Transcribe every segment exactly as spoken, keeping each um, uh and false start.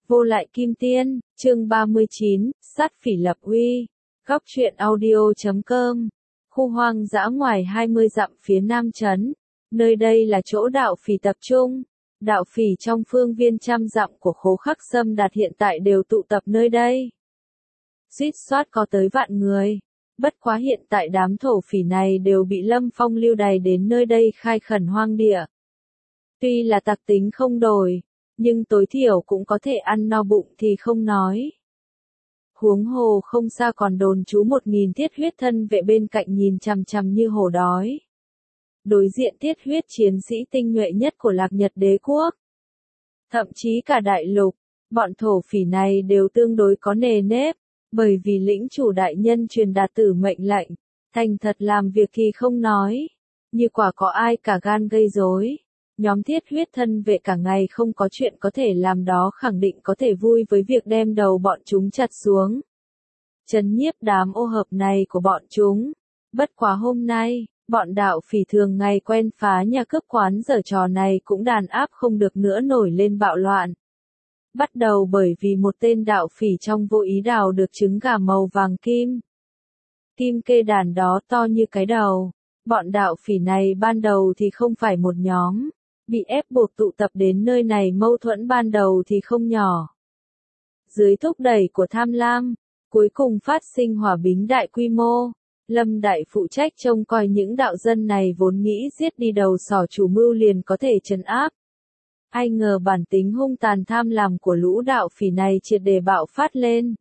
Vô lại kim tiên, chương ba mươi chín, sát phỉ lập uy. Góc truyện audio chấm com. Khu hoang dã ngoài hai mươi dặm phía nam trấn. Nơi đây là chỗ đạo phỉ tập trung. Đạo phỉ trong phương viên trăm dặm của Khố Khắc Sâm Đạt hiện tại đều tụ tập nơi đây. Suýt soát có tới vạn người. Bất quá hiện tại đám thổ phỉ này đều bị Lâm Phong lưu đày đến nơi đây khai khẩn hoang địa. Tuy là tặc tính không đổi, nhưng tối thiểu cũng có thể ăn no bụng thì không nói. Huống hồ không xa còn đồn trú một nghìn thiết huyết thân vệ bên cạnh nhìn chằm chằm như hổ đói. Đối diện thiết huyết chiến sĩ tinh nhuệ nhất của Lạc Nhật Đế Quốc. Thậm chí cả đại lục, bọn thổ phỉ này đều tương đối có nề nếp, bởi vì lĩnh chủ đại nhân truyền đạt tử mệnh lệnh, thành thật làm việc thì không nói, như quả có ai cả gan gây rối. Nhóm thiết huyết thân vệ cả ngày không có chuyện có thể làm đó khẳng định có thể vui với việc đem đầu bọn chúng chặt xuống. Trấn nhiếp đám ô hợp này của bọn chúng. Bất quá hôm nay, bọn đạo phỉ thường ngày quen phá nhà cướp quán giở trò này cũng đàn áp không được nữa nổi lên bạo loạn. Bắt đầu bởi vì một tên đạo phỉ trong vô ý đào được trứng gà màu vàng kim. Kim kê đàn đó to như cái đầu. Bọn đạo phỉ này ban đầu thì không phải một nhóm. Bị ép buộc tụ tập đến nơi này mâu thuẫn ban đầu thì không nhỏ. Dưới thúc đẩy của tham lam, cuối cùng phát sinh hỏa bính đại quy mô. Lâm Đại phụ trách trông coi những đạo dân này vốn nghĩ giết đi đầu sỏ chủ mưu liền có thể trấn áp. Ai ngờ bản tính hung tàn tham lam của lũ đạo phỉ này triệt để bạo phát lên.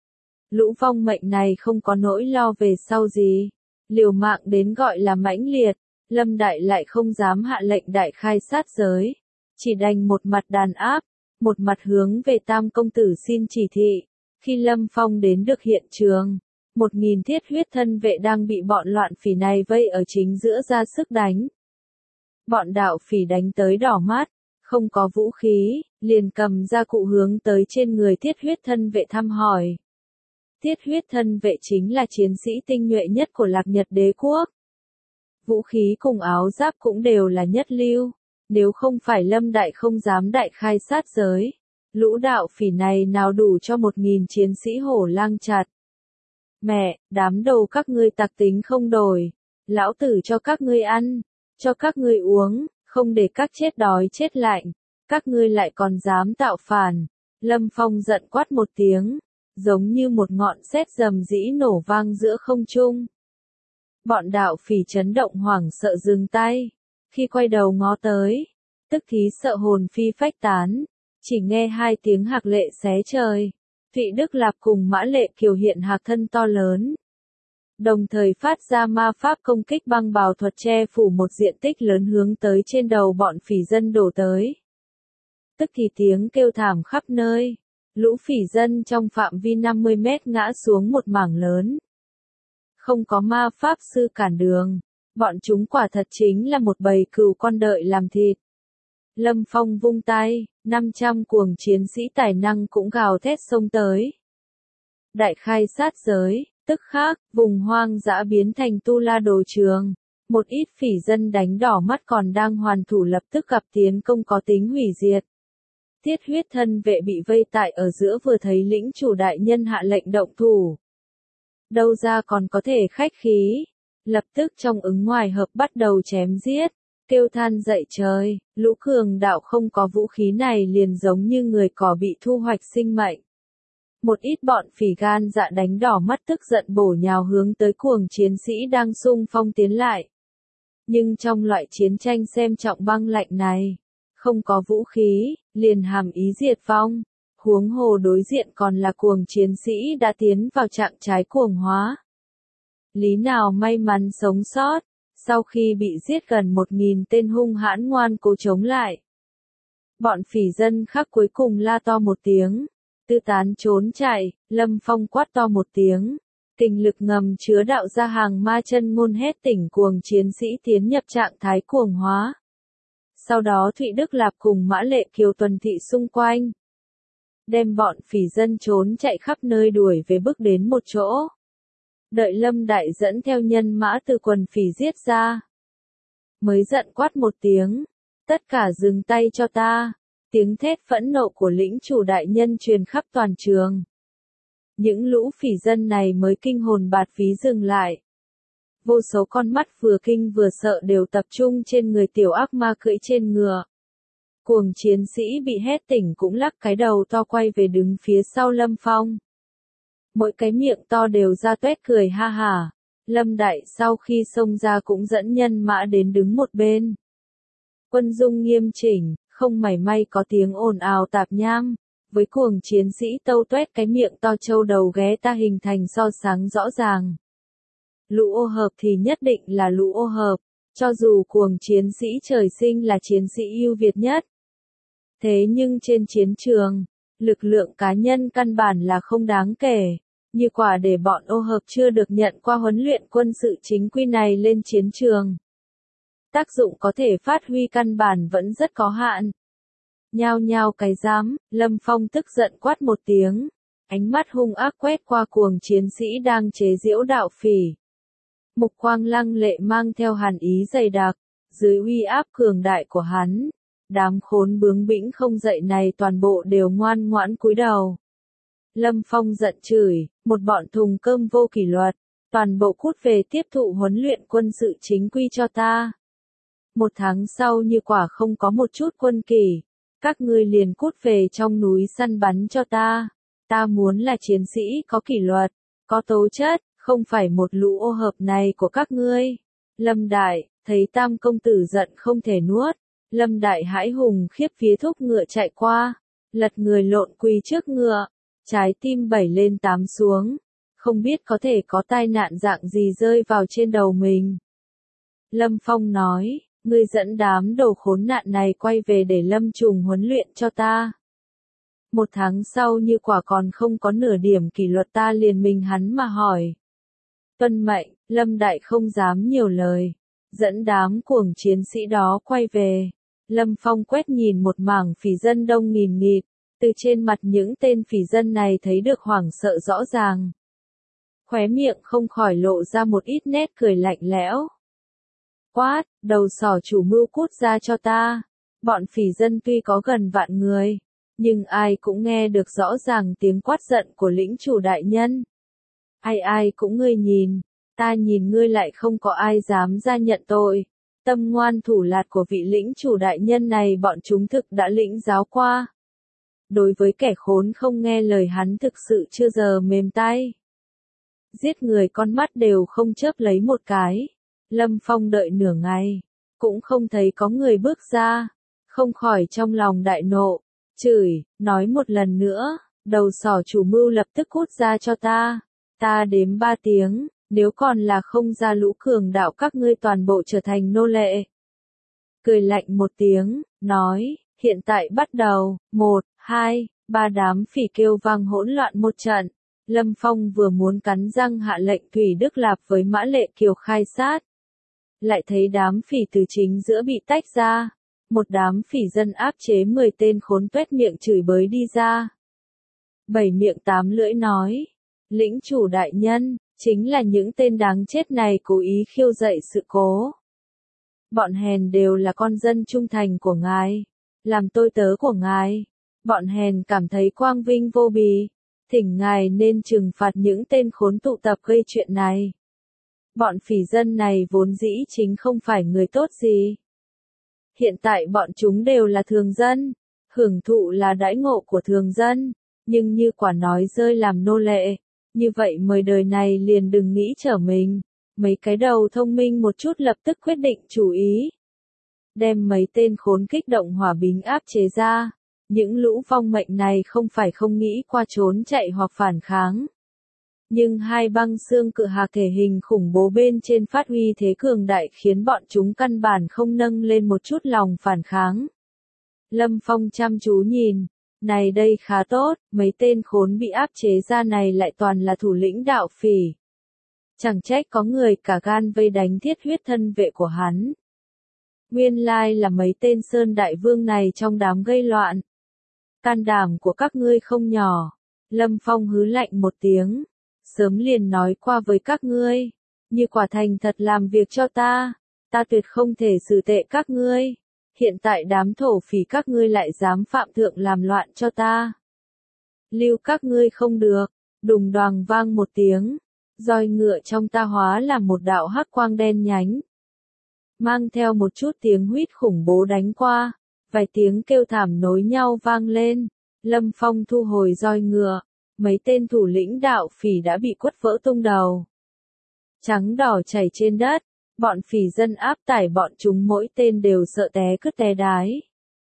Lũ vong mệnh này không có nỗi lo về sau gì. Liều mạng đến gọi là mãnh liệt. Lâm Đại lại không dám hạ lệnh đại khai sát giới, chỉ đành một mặt đàn áp, một mặt hướng về Tam công tử xin chỉ thị. Khi Lâm Phong đến được hiện trường, một nghìn thiết huyết thân vệ đang bị bọn loạn phỉ này vây ở chính giữa ra sức đánh. Bọn đạo phỉ đánh tới đỏ mắt, không có vũ khí, liền cầm ra cụ hướng tới trên người thiết huyết thân vệ thăm hỏi. Thiết huyết thân vệ chính là chiến sĩ tinh nhuệ nhất của Lạc Nhật Đế Quốc. Vũ khí cùng áo giáp cũng đều là nhất lưu, nếu không phải Lâm Đại không dám đại khai sát giới, lũ đạo phỉ này nào đủ cho một nghìn chiến sĩ hổ lang chặt. Mẹ, đám đầu các ngươi tặc tính không đổi, lão tử cho các ngươi ăn, cho các ngươi uống, không để các chết đói chết lạnh, các ngươi lại còn dám tạo phản. Lâm Phong giận quát một tiếng, giống như một ngọn sét rầm rĩ nổ vang giữa không trung. Bọn đạo phỉ chấn động hoảng sợ dừng tay, khi quay đầu ngó tới, tức thì sợ hồn phi phách tán, chỉ nghe hai tiếng hạc lệ xé trời, Thụy Đức Lạp cùng Mã Lệ Kiều hiện hạc thân to lớn. Đồng thời phát ra ma pháp công kích băng bào thuật che phủ một diện tích lớn hướng tới trên đầu bọn phỉ dân đổ tới. Tức thì tiếng kêu thảm khắp nơi, lũ phỉ dân trong phạm vi năm mươi mét ngã xuống một mảng lớn. Không có ma pháp sư cản đường, bọn chúng quả thật chính là một bầy cừu con đợi làm thịt. Lâm Phong vung tay, năm trăm cuồng chiến sĩ tài năng cũng gào thét xông tới. Đại khai sát giới, tức khắc, vùng hoang dã biến thành tu la đồ trường. Một ít phỉ dân đánh đỏ mắt còn đang hoàn thủ lập tức gặp tiến công có tính hủy diệt. Thiết huyết thân vệ bị vây tại ở giữa vừa thấy lĩnh chủ đại nhân hạ lệnh động thủ. Đâu ra còn có thể khách khí, lập tức trong ứng ngoài hợp bắt đầu chém giết, kêu than dậy trời, lũ cường đạo không có vũ khí này liền giống như người cỏ bị thu hoạch sinh mệnh. Một ít bọn phỉ gan dạ đánh đỏ mắt tức giận bổ nhào hướng tới cuồng chiến sĩ đang xung phong tiến lại. Nhưng trong loại chiến tranh xem trọng băng lạnh này, không có vũ khí, liền hàm ý diệt vong. Huống hồ đối diện còn là cuồng chiến sĩ đã tiến vào trạng trái cuồng hóa. Lý nào may mắn sống sót, sau khi bị giết gần một nghìn tên hung hãn ngoan cố chống lại. Bọn phỉ dân khác cuối cùng la to một tiếng, tư tán trốn chạy, Lâm Phong quát to một tiếng. Kình lực ngầm chứa đạo ra hàng ma chân ngôn hét tỉnh cuồng chiến sĩ tiến nhập trạng thái cuồng hóa. Sau đó Thụy Đức Lạp cùng Mã Lệ Kiều tuần thị xung quanh. Đem bọn phỉ dân trốn chạy khắp nơi đuổi về bước đến một chỗ. Đợi Lâm Đại dẫn theo nhân mã từ quần phỉ giết ra. Mới giận quát một tiếng. Tất cả dừng tay cho ta. Tiếng thét phẫn nộ của lĩnh chủ đại nhân truyền khắp toàn trường. Những lũ phỉ dân này mới kinh hồn bạt vía dừng lại. Vô số con mắt vừa kinh vừa sợ đều tập trung trên người tiểu ác ma cưỡi trên ngựa. Cuồng chiến sĩ bị hét tỉnh cũng lắc cái đầu to quay về đứng phía sau Lâm Phong. Mỗi cái miệng to đều ra tuét cười ha hả. Lâm Đại sau khi xông ra cũng dẫn nhân mã đến đứng một bên. Quân dung nghiêm chỉnh, không mảy may có tiếng ồn ào tạp nham. Với cuồng chiến sĩ tâu tuét cái miệng to trâu đầu ghé ta hình thành so sánh rõ ràng. Lũ ô hợp thì nhất định là lũ ô hợp, cho dù cuồng chiến sĩ trời sinh là chiến sĩ ưu việt nhất. Thế nhưng trên chiến trường, lực lượng cá nhân căn bản là không đáng kể, như quả để bọn ô hợp chưa được nhận qua huấn luyện quân sự chính quy này lên chiến trường. Tác dụng có thể phát huy căn bản vẫn rất có hạn. Nhao nhao cái dám, Lâm Phong tức giận quát một tiếng, ánh mắt hung ác quét qua cuồng chiến sĩ đang chế giễu đạo phỉ. Mục quang lăng lệ mang theo hàn ý dày đặc, dưới uy áp cường đại của hắn, đám khốn bướng bĩnh không dậy này toàn bộ đều ngoan ngoãn cúi đầu. Lâm Phong giận chửi, một bọn thùng cơm vô kỷ luật, toàn bộ cút về tiếp thụ huấn luyện quân sự chính quy cho ta. Một tháng sau như quả không có một chút quân kỷ, các ngươi liền cút về trong núi săn bắn cho ta. Ta muốn là chiến sĩ có kỷ luật, có tố chất, không phải một lũ ô hợp này của các ngươi. Lâm Đại, thấy Tam công tử giận không thể nuốt, Lâm Đại hãi hùng khiếp vía thúc ngựa chạy qua, lật người lộn quỳ trước ngựa, trái tim bảy lên tám xuống, không biết có thể có tai nạn dạng gì rơi vào trên đầu mình. Lâm Phong nói, ngươi dẫn đám đồ khốn nạn này quay về để Lâm Trùng huấn luyện cho ta. Một tháng sau như quả còn không có nửa điểm kỷ luật ta liền mình hắn mà hỏi. Tuân mệnh, Lâm Đại không dám nhiều lời, dẫn đám cuồng chiến sĩ đó quay về. Lâm Phong quét nhìn một mảng phỉ dân đông nghìn nghịt, từ trên mặt những tên phỉ dân này thấy được hoảng sợ rõ ràng. Khóe miệng không khỏi lộ ra một ít nét cười lạnh lẽo. Quát, đầu sỏ chủ mưu cút ra cho ta. Bọn phỉ dân tuy có gần vạn người, nhưng ai cũng nghe được rõ ràng tiếng quát giận của lĩnh chủ đại nhân. Ai ai cũng ngươi nhìn, ta nhìn ngươi lại không có ai dám ra nhận tội. Tâm ngoan thủ lạt của vị lĩnh chủ đại nhân này bọn chúng thực đã lĩnh giáo qua. Đối với kẻ khốn không nghe lời hắn thực sự chưa giờ mềm tay. Giết người con mắt đều không chớp lấy một cái. Lâm Phong đợi nửa ngày, cũng không thấy có người bước ra, không khỏi trong lòng đại nộ, chửi, nói một lần nữa, đầu sỏ chủ mưu lập tức cút ra cho ta, ta đếm ba tiếng, nếu còn là không ra lũ cường đạo các ngươi toàn bộ trở thành nô lệ. Cười lạnh một tiếng, nói, hiện tại bắt đầu, một, hai, ba đám phỉ kêu vang hỗn loạn một trận. Lâm Phong vừa muốn cắn răng hạ lệnh Thủy Đức Lạp với Mã Lệ Kiều khai sát. Lại thấy đám phỉ từ chính giữa bị tách ra. Một đám phỉ dân áp chế mười tên khốn tuét miệng chửi bới đi ra. Bảy miệng tám lưỡi nói. Lĩnh chủ đại nhân, chính là những tên đáng chết này cố ý khiêu dậy sự cố. Bọn hèn đều là con dân trung thành của ngài, làm tôi tớ của ngài. Bọn hèn cảm thấy quang vinh vô bì, thỉnh ngài nên trừng phạt những tên khốn tụ tập gây chuyện này. Bọn phỉ dân này vốn dĩ chính không phải người tốt gì. Hiện tại bọn chúng đều là thường dân, hưởng thụ là đãi ngộ của thường dân, nhưng như quả nói rơi làm nô lệ, như vậy mời đời này liền đừng nghĩ trở mình. Mấy cái đầu thông minh một chút lập tức quyết định chủ ý. Đem mấy tên khốn kích động hòa bình áp chế ra. Những lũ vong mệnh này không phải không nghĩ qua trốn chạy hoặc phản kháng. Nhưng hai băng xương cự hạc thể hình khủng bố bên trên phát huy thế cường đại khiến bọn chúng căn bản không nâng lên một chút lòng phản kháng. Lâm Phong chăm chú nhìn, này đây khá tốt, mấy tên khốn bị áp chế ra này lại toàn là thủ lĩnh đạo phỉ. Chẳng trách có người cả gan vây đánh thiết huyết thân vệ của hắn. Nguyên lai là mấy tên sơn đại vương này trong đám gây loạn. Can đảm của các ngươi không nhỏ. Lâm Phong hứ lạnh một tiếng. Sớm liền nói qua với các ngươi. Như quả thành thật làm việc cho ta. Ta tuyệt không thể xử tệ các ngươi. hiện tại đám thổ phỉ các ngươi lại dám phạm thượng làm loạn cho ta. Lưu các ngươi không được, đùng đoàng vang một tiếng, roi ngựa trong ta hóa làm một đạo hắc quang đen nhánh. Mang theo một chút tiếng huýt khủng bố đánh qua, vài tiếng kêu thảm nối nhau vang lên, Lâm Phong thu hồi roi ngựa, mấy tên thủ lĩnh đạo phỉ đã bị quất vỡ tung đầu. Trắng đỏ chảy trên đất, bọn phỉ dân áp tải bọn chúng mỗi tên đều sợ té cứt té đái.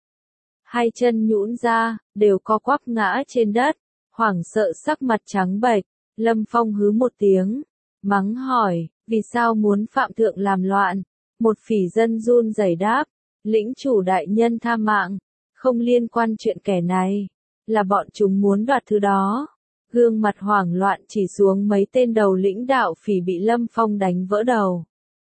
Hai chân nhũn ra, đều co quắp ngã trên đất, hoảng sợ sắc mặt trắng bệch. Lâm Phong hứ một tiếng, mắng hỏi, vì sao muốn phạm thượng làm loạn? Một phỉ dân run rẩy đáp, lĩnh chủ đại nhân tha mạng, không liên quan chuyện kẻ này, là bọn chúng muốn đoạt thứ đó. Gương mặt hoảng loạn chỉ xuống mấy tên đầu lĩnh đạo phỉ bị Lâm Phong đánh vỡ đầu.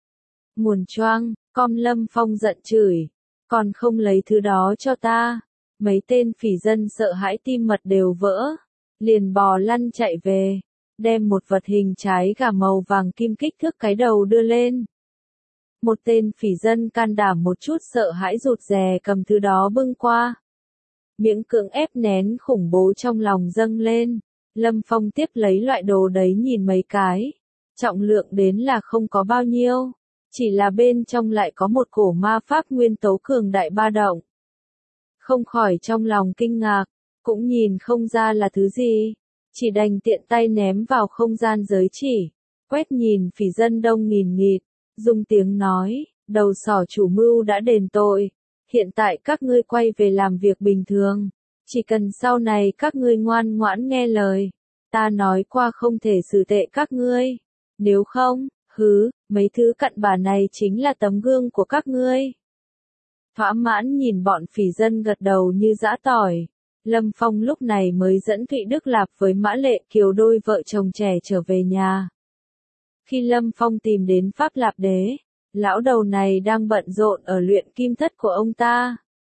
Nguồn choang, com Lâm Phong giận chửi, còn không lấy thứ đó cho ta. Mấy tên phỉ dân sợ hãi tim mật đều vỡ, liền bò lăn chạy về, đem một vật hình trái gà màu vàng kim kích thước cái đầu đưa lên. Một tên phỉ dân can đảm một chút sợ hãi rụt rè cầm thứ đó bưng qua. Miệng cưỡng ép nén khủng bố trong lòng dâng lên. Lâm Phong tiếp lấy loại đồ đấy nhìn mấy cái. Trọng lượng đến là không có bao nhiêu. Chỉ là bên trong lại có một cổ ma pháp nguyên tố cường đại ba động. Không khỏi trong lòng kinh ngạc, cũng nhìn không ra là thứ gì. Chỉ đành tiện tay ném vào không gian giới chỉ. Quét nhìn phỉ dân đông nghìn nghịt, dùng tiếng nói, đầu sỏ chủ mưu đã đền tội. Hiện tại các ngươi quay về làm việc bình thường. Chỉ cần sau này các ngươi ngoan ngoãn nghe lời. Ta nói qua không thể xử tệ các ngươi. Nếu không, hứ, mấy thứ cặn bã này chính là tấm gương của các ngươi. Thỏa mãn nhìn bọn phỉ dân gật đầu như giã tỏi. Lâm Phong lúc này mới dẫn Thụy Đức Lạp với Mã Lệ Kiều đôi vợ chồng trẻ trở về nhà. Khi Lâm Phong tìm đến Pháp Lạp Đế, lão đầu này đang bận rộn ở luyện kim thất của ông ta.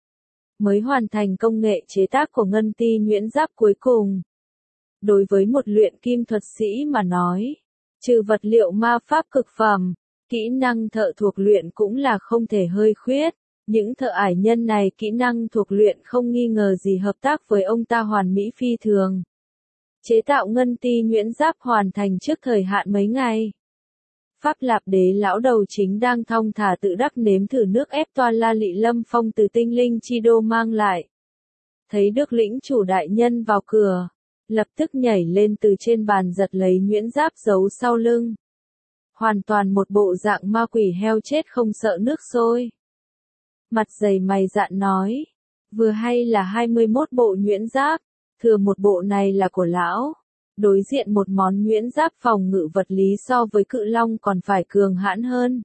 Mới hoàn thành công nghệ chế tác của ngân ti nhuyễn giáp cuối cùng. Đối với một luyện kim thuật sĩ mà nói, trừ vật liệu ma pháp cực phẩm, kỹ năng thợ thuộc luyện cũng là không thể hơi khuyết. Những thợ ải nhân này kỹ năng thuộc luyện không nghi ngờ gì hợp tác với ông ta hoàn mỹ phi thường. Chế tạo ngân ti nhuyễn giáp hoàn thành trước thời hạn mấy ngày. Pháp Lạp Đế lão đầu chính đang thong thả tự đắc nếm thử nước ép toa la lị Lâm Phong từ tinh linh chi đô mang lại. Thấy được lĩnh chủ đại nhân vào cửa, lập tức nhảy lên từ trên bàn giật lấy nhuyễn giáp giấu sau lưng. Hoàn toàn một bộ dạng ma quỷ heo chết không sợ nước sôi. Mặt dày mày dạn nói, vừa hay là hai mươi mốt bộ nhuyễn giáp, thừa một bộ này là của lão. Đối diện một món nhuyễn giáp phòng ngự vật lý so với cự long còn phải cường hãn hơn.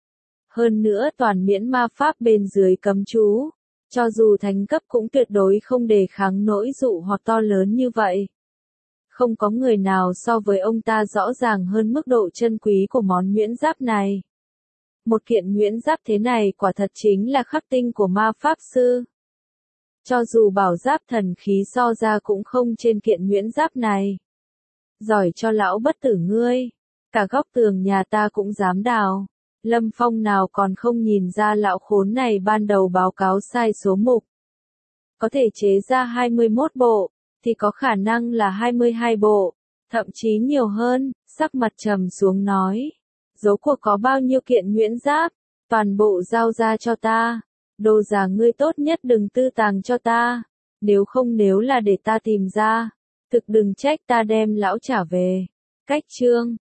Hơn nữa toàn miễn ma pháp bên dưới cấm chú, cho dù thánh cấp cũng tuyệt đối không đề kháng nỗi dụ hoặc to lớn như vậy. Không có người nào so với ông ta rõ ràng hơn mức độ chân quý của món nhuyễn giáp này. Một kiện nhuyễn giáp thế này quả thật chính là khắc tinh của ma pháp sư. Cho dù bảo giáp thần khí so ra cũng không trên kiện nhuyễn giáp này. Giỏi cho lão bất tử ngươi, cả góc tường nhà ta cũng dám đào. Lâm Phong nào còn không nhìn ra lão khốn này ban đầu báo cáo sai số mục. Có thể chế ra hai mươi mốt bộ, thì có khả năng là hai mươi hai bộ, thậm chí nhiều hơn, sắc mặt trầm xuống nói. Dấu cuộc có bao nhiêu kiện nhuyễn giáp, toàn bộ giao ra cho ta. Đồ giả ngươi tốt nhất đừng tư tàng cho ta, nếu không nếu là để ta tìm ra. Thực đừng trách ta đem lão trả về. Cách chương